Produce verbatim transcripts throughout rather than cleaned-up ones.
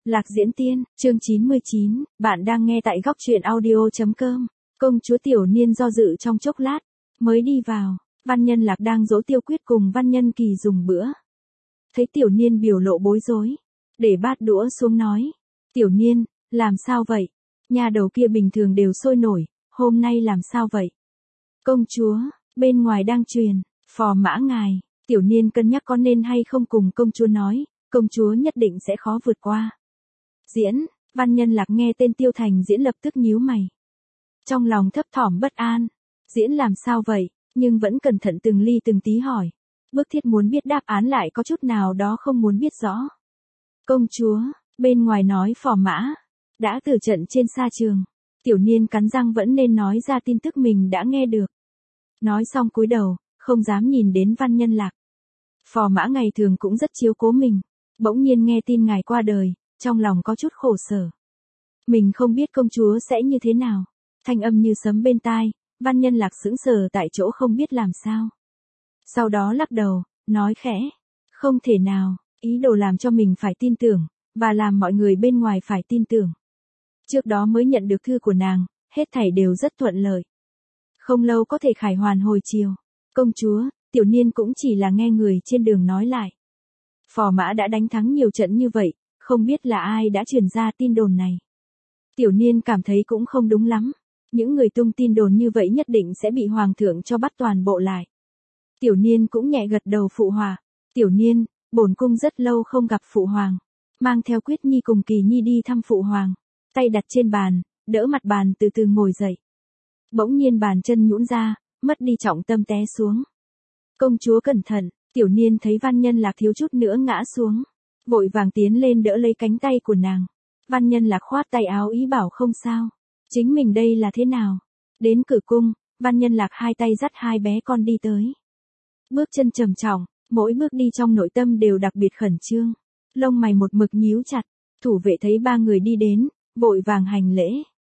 Lạc Diễn Tiên, chương chín mươi chín, bạn đang nghe tại góc truyện audio.com. Công chúa Tiểu Niên do dự trong chốc lát, mới đi vào. Văn Nhân Lạc đang dỗ Tiêu Quyết cùng Văn Nhân Kỳ dùng bữa. Thấy Tiểu Niên biểu lộ bối rối, để bát đũa xuống nói. Tiểu Niên, làm sao vậy? Nhà đầu kia bình thường đều sôi nổi, hôm nay làm sao vậy? Công chúa, bên ngoài đang truyền, phò mã ngài. Tiểu Niên cân nhắc có nên hay không cùng công chúa nói, công chúa nhất định sẽ khó vượt qua. Diễn, Văn Nhân Lạc nghe tên Tiêu Thành Diễn lập tức nhíu mày. Trong lòng thấp thỏm bất an. Diễn làm sao vậy, nhưng vẫn cẩn thận từng ly từng tí hỏi. Bức thiết muốn biết đáp án lại có chút nào đó không muốn biết rõ. Công chúa, bên ngoài nói phò mã đã tử trận trên sa trường. Tiểu Niên cắn răng vẫn nên nói ra tin tức mình đã nghe được. Nói xong cúi đầu, không dám nhìn đến Văn Nhân Lạc. Phò mã ngày thường cũng rất chiếu cố mình. Bỗng nhiên nghe tin ngài qua đời, trong lòng có chút khổ sở. Mình không biết công chúa sẽ như thế nào. Thanh âm như sấm bên tai, Văn Nhân Lạc sững sờ tại chỗ không biết làm sao. Sau đó lắc đầu, nói khẽ. Không thể nào, ý đồ làm cho mình phải tin tưởng, và làm mọi người bên ngoài phải tin tưởng. Trước đó mới nhận được thư của nàng, hết thảy đều rất thuận lợi. Không lâu có thể khải hoàn hồi chiều. Công chúa, Tiểu Niên cũng chỉ là nghe người trên đường nói lại. Phò mã đã đánh thắng nhiều trận như vậy, không biết là ai đã truyền ra tin đồn này. Tiểu Niên cảm thấy cũng không đúng lắm. Những người tung tin đồn như vậy nhất định sẽ bị hoàng thượng cho bắt toàn bộ lại. Tiểu Niên cũng nhẹ gật đầu phụ họa. Tiểu Niên, bổn cung rất lâu không gặp phụ hoàng. Mang theo Quyết Nhi cùng Kỳ Nhi đi thăm phụ hoàng. Tay đặt trên bàn, đỡ mặt bàn từ từ ngồi dậy. Bỗng nhiên bàn chân nhũn ra, mất đi trọng tâm té xuống. Công chúa cẩn thận, Tiểu Niên thấy Văn Nhân Lạc thiếu chút nữa ngã xuống. Vội vàng tiến lên đỡ lấy cánh tay của nàng. Văn Nhân Lạc khoát tay áo ý bảo không sao. Chính mình đây là thế nào? Đến cửa cung, Văn Nhân Lạc hai tay dắt hai bé con đi tới. Bước chân trầm trọng, mỗi bước đi trong nội tâm đều đặc biệt khẩn trương. Lông mày một mực nhíu chặt, thủ vệ thấy ba người đi đến, vội vàng hành lễ.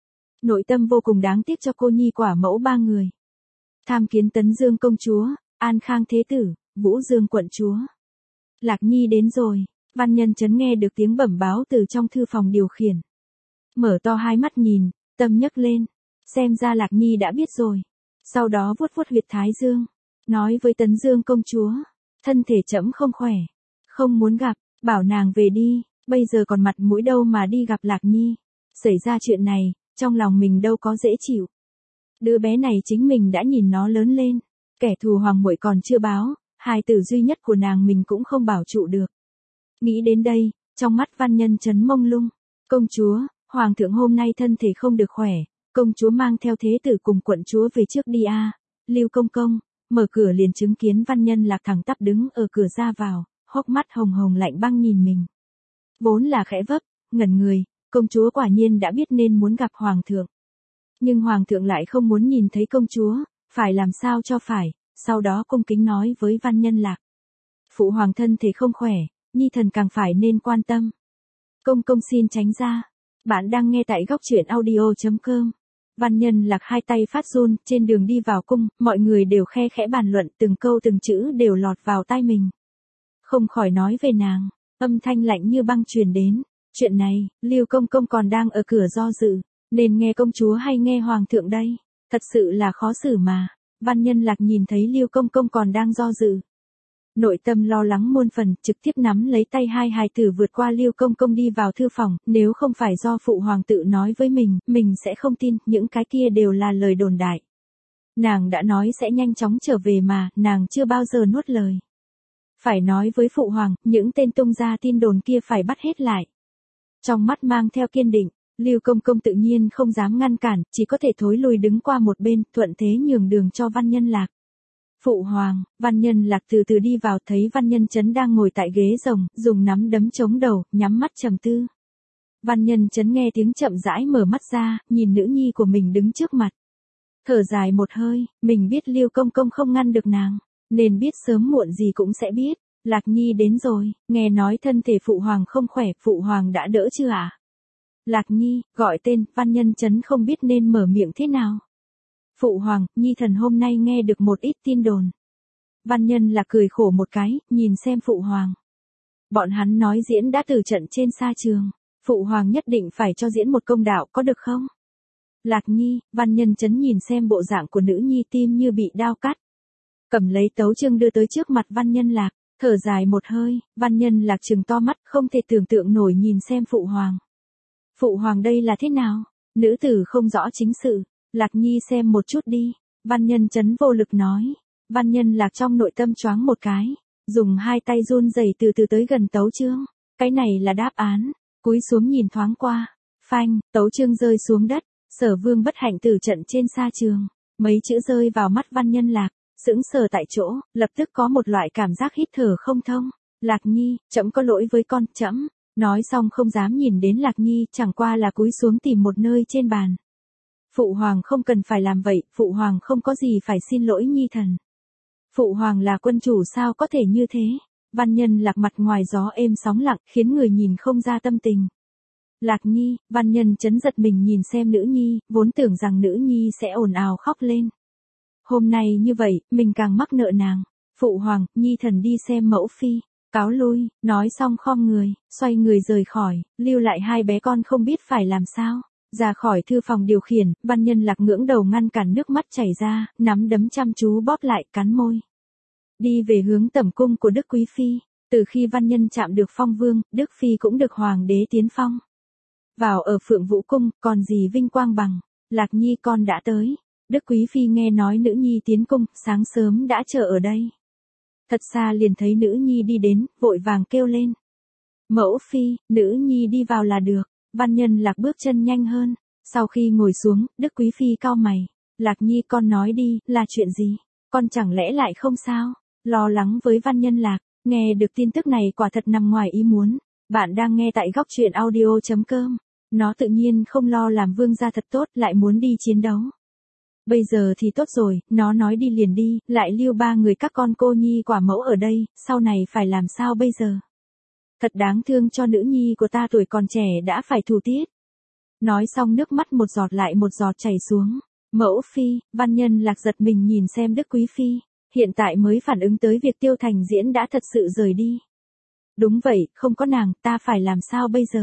Nội tâm vô cùng đáng tiếc cho cô nhi quả mẫu ba người. Tham kiến Tấn Dương công chúa, An Khang thế tử, Vũ Dương quận chúa. Lạc Nhi đến rồi. Văn Nhân Chấn nghe được tiếng bẩm báo từ trong thư phòng điều khiển. Mở to hai mắt nhìn, tâm nhấc lên. Xem ra Lạc Nhi đã biết rồi. Sau đó vuốt vuốt huyệt thái dương. Nói với Tấn Dương công chúa. Thân thể trẫm không khỏe. Không muốn gặp, bảo nàng về đi. Bây giờ còn mặt mũi đâu mà đi gặp Lạc Nhi. Xảy ra chuyện này, trong lòng mình đâu có dễ chịu. Đứa bé này chính mình đã nhìn nó lớn lên. Kẻ thù hoàng muội còn chưa báo. Hài tử duy nhất của nàng mình cũng không bảo trụ được. Nghĩ đến đây, trong mắt Văn Nhân Chấn mông lung. Công chúa, hoàng thượng hôm nay thân thể không được khỏe, công chúa mang theo thế tử cùng quận chúa về trước đi a. À. Lưu công công, mở cửa liền chứng kiến Văn Nhân Lạc thẳng tắp đứng ở cửa ra vào, hốc mắt hồng hồng lạnh băng nhìn mình. Vốn là khẽ vấp, ngẩn người, công chúa quả nhiên đã biết nên muốn gặp hoàng thượng. Nhưng hoàng thượng lại không muốn nhìn thấy công chúa, phải làm sao cho phải, sau đó cung kính nói với Văn Nhân Lạc. Phụ hoàng thân thể không khỏe, nhi thần càng phải nên quan tâm. Công công xin tránh ra. Bạn đang nghe tại góc truyện audio.com. Văn Nhân Lạc hai tay phát run, trên đường đi vào cung, mọi người đều khe khẽ bàn luận, từng câu từng chữ đều lọt vào tai mình. Không khỏi nói về nàng, âm thanh lạnh như băng truyền đến. Chuyện này, Lưu công công còn đang ở cửa do dự, nên nghe công chúa hay nghe hoàng thượng đây? Thật sự là khó xử mà. Văn Nhân Lạc nhìn thấy Lưu công công còn đang do dự. Nội tâm lo lắng muôn phần, trực tiếp nắm lấy tay hai hài tử vượt qua Lưu công công đi vào thư phòng, nếu không phải do phụ hoàng tự nói với mình, mình sẽ không tin, những cái kia đều là lời đồn đại. Nàng đã nói sẽ nhanh chóng trở về mà, nàng chưa bao giờ nuốt lời. Phải nói với phụ hoàng, những tên tung ra tin đồn kia phải bắt hết lại. Trong mắt mang theo kiên định, Lưu công công tự nhiên không dám ngăn cản, chỉ có thể thối lùi đứng qua một bên, thuận thế nhường đường cho Văn Nhân Lạc. Phụ hoàng, Văn Nhân Lạc từ từ đi vào thấy Văn Nhân Chấn đang ngồi tại ghế rồng, dùng nắm đấm chống đầu, nhắm mắt trầm tư. Văn Nhân Chấn nghe tiếng chậm rãi mở mắt ra, nhìn nữ nhi của mình đứng trước mặt. Thở dài một hơi, mình biết Lưu công công không ngăn được nàng, nên biết sớm muộn gì cũng sẽ biết. Lạc Nhi đến rồi, nghe nói thân thể phụ hoàng không khỏe, phụ hoàng đã đỡ chưa ạ? À? Lạc Nhi, gọi tên, Văn Nhân Chấn không biết nên mở miệng thế nào. Phụ hoàng, nhi thần hôm nay nghe được một ít tin đồn. Văn Nhân Lạc cười khổ một cái, nhìn xem phụ hoàng. Bọn hắn nói Diễn đã từ trận trên sa trường. Phụ hoàng nhất định phải cho diễn một công đạo có được không? Lạc Nhi, Văn Nhân Chấn nhìn xem bộ dạng của nữ nhi tim như bị đao cắt. Cầm lấy tấu chương đưa tới trước mặt Văn Nhân Lạc, thở dài một hơi, Văn Nhân Lạc trừng to mắt không thể tưởng tượng nổi nhìn xem phụ hoàng. Phụ hoàng đây là thế nào? Nữ tử không rõ chính sự, Lạc Nhi xem một chút đi, Văn Nhân Chấn vô lực nói. Văn Nhân Lạc trong nội tâm choáng một cái, dùng hai tay run rẩy từ từ tới gần tấu chương, cái này là đáp án, cúi xuống nhìn thoáng qua, phanh, tấu chương rơi xuống đất, Sở Vương bất hạnh tử trận trên sa trường, mấy chữ rơi vào mắt Văn Nhân Lạc, sững sờ tại chỗ, lập tức có một loại cảm giác hít thở không thông. Lạc Nhi, trẫm có lỗi với con, trẫm. Nói xong không dám nhìn đến Lạc Nhi, chẳng qua là cúi xuống tìm một nơi trên bàn. Phụ hoàng không cần phải làm vậy, phụ hoàng không có gì phải xin lỗi Nhi thần. Phụ hoàng là quân chủ sao có thể như thế? Văn Nhân Lạc mặt ngoài gió êm sóng lặng, khiến người nhìn không ra tâm tình. Lạc Nhi, Văn Nhân Chấn giật mình nhìn xem nữ nhi, vốn tưởng rằng nữ nhi sẽ ồn ào khóc lên. Hôm nay như vậy, mình càng mắc nợ nàng. Phụ hoàng, Nhi thần đi xem mẫu phi. Cáo lui, nói xong khom người, xoay người rời khỏi, lưu lại hai bé con không biết phải làm sao. Ra khỏi thư phòng điều khiển, Văn Nhân Lạc ngưỡng đầu ngăn cản nước mắt chảy ra, nắm đấm chăm chú bóp lại, cắn môi. Đi về hướng tẩm cung của Đức Quý Phi, từ khi Văn Nhân chạm được phong vương, Đức Phi cũng được hoàng đế tiến phong. Vào ở Phượng Vũ Cung, còn gì vinh quang bằng, Lạc Nhi con đã tới. Đức Quý Phi nghe nói nữ nhi tiến cung, sáng sớm đã chờ ở đây. Thật xa liền thấy nữ nhi đi đến, vội vàng kêu lên. Mẫu phi, nữ nhi đi vào là được. Văn Nhân Lạc bước chân nhanh hơn. Sau khi ngồi xuống, Đức Quý Phi cau mày. Lạc Nhi con nói đi, là chuyện gì? Con chẳng lẽ lại không sao? Lo lắng với Văn Nhân Lạc, nghe được tin tức này quả thật nằm ngoài ý muốn. Bạn đang nghe tại góc truyện audio chấm com. Nó tự nhiên không lo làm vương gia thật tốt, lại muốn đi chiến đấu. Bây giờ thì tốt rồi, nó nói đi liền đi, lại lưu ba người các con cô nhi quả mẫu ở đây, sau này phải làm sao bây giờ? Thật đáng thương cho nữ nhi của ta tuổi còn trẻ đã phải thủ tiết. Nói xong nước mắt một giọt lại một giọt chảy xuống. Mẫu phi, Văn Nhân Lạc giật mình nhìn xem Đức Quý Phi, hiện tại mới phản ứng tới việc Tiêu Thành Diễn đã thật sự rời đi. Đúng vậy, không có nàng, ta phải làm sao bây giờ?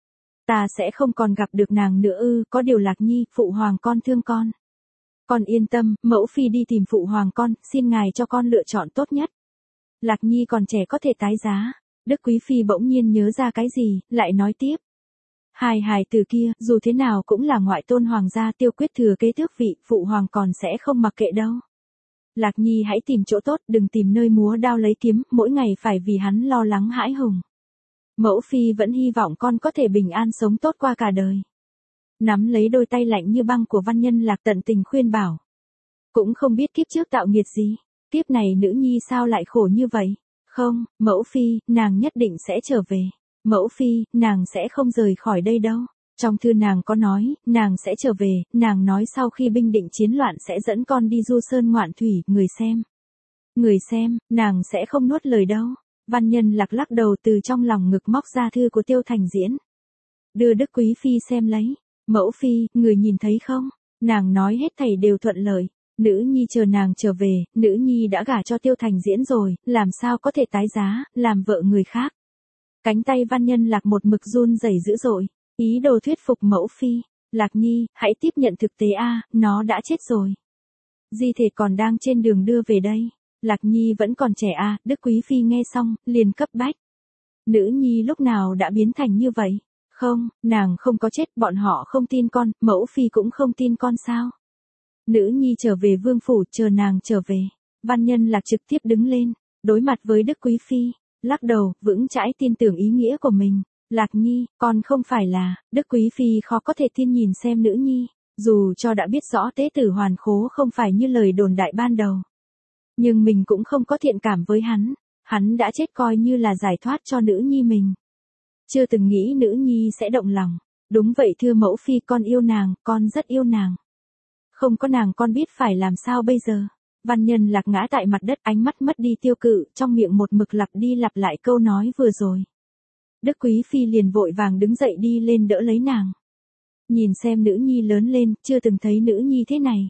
Ta sẽ không còn gặp được nàng nữa ư, có điều Lạc Nhi, phụ hoàng con thương con. Con yên tâm, mẫu phi đi tìm phụ hoàng con, xin ngài cho con lựa chọn tốt nhất. Lạc Nhi còn trẻ có thể tái giá. Đức Quý Phi bỗng nhiên nhớ ra cái gì, lại nói tiếp. Hài hài từ kia, dù thế nào cũng là ngoại tôn hoàng gia, Tiêu Quyết thừa kế tước vị, phụ hoàng còn sẽ không mặc kệ đâu. Lạc Nhi hãy tìm chỗ tốt, đừng tìm nơi múa đao lấy kiếm, mỗi ngày phải vì hắn lo lắng hãi hùng. Mẫu phi vẫn hy vọng con có thể bình an sống tốt qua cả đời. Nắm lấy đôi tay lạnh như băng của Văn Nhân Lạc tận tình khuyên bảo. Cũng không biết kiếp trước tạo nghiệt gì, kiếp này nữ nhi sao lại khổ như vậy. Không, mẫu phi, nàng nhất định sẽ trở về. Mẫu phi, nàng sẽ không rời khỏi đây đâu. Trong thư nàng có nói, nàng sẽ trở về, nàng nói sau khi binh định chiến loạn sẽ dẫn con đi du sơn ngoạn thủy, người xem. Người xem, nàng sẽ không nuốt lời đâu. Văn Nhân Lạc lắc đầu từ trong lòng ngực móc ra thư của Tiêu Thành Diễn. Đưa Đức Quý Phi xem lấy. Mẫu phi, người nhìn thấy không? Nàng nói hết thảy đều thuận lợi. Nữ nhi chờ nàng trở về, nữ nhi đã gả cho Tiêu Thành Diễn rồi, làm sao có thể tái giá, làm vợ người khác. Cánh tay Văn Nhân Lạc một mực run rẩy dữ dội, ý đồ thuyết phục mẫu phi. Lạc Nhi, hãy tiếp nhận thực tế a, nó đã chết rồi. Di thể còn đang trên đường đưa về đây. Lạc Nhi vẫn còn trẻ a, Đức Quý Phi nghe xong, liền cấp bách. Nữ nhi lúc nào đã biến thành như vậy? Không, nàng không có chết, bọn họ không tin con, mẫu phi cũng không tin con sao? Nữ nhi trở về vương phủ, chờ nàng trở về. Văn Nhân Lạc trực tiếp đứng lên, đối mặt với Đức Quý Phi, lắc đầu, vững chãi tin tưởng ý nghĩa của mình. Lạc Nhi, con không phải là, Đức Quý Phi khó có thể tin nhìn xem nữ nhi, dù cho đã biết rõ tế tử hoàn khố không phải như lời đồn đại ban đầu. Nhưng mình cũng không có thiện cảm với hắn, hắn đã chết coi như là giải thoát cho nữ nhi mình. Chưa từng nghĩ nữ nhi sẽ động lòng. Đúng vậy thưa mẫu phi, con yêu nàng, con rất yêu nàng. Không có nàng con biết phải làm sao bây giờ. Văn Nhân Lạc ngã tại mặt đất, ánh mắt mất đi tiêu cự, trong miệng một mực lặp đi lặp lại câu nói vừa rồi. Đức Quý Phi liền vội vàng đứng dậy đi lên đỡ lấy nàng. Nhìn xem nữ nhi lớn lên, chưa từng thấy nữ nhi thế này.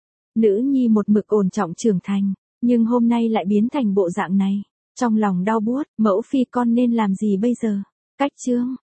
Nữ nhi một mực ổn trọng trưởng thành, nhưng hôm nay lại biến thành bộ dạng này. Trong lòng đau buốt, mẫu phi con nên làm gì bây giờ? Cách chương,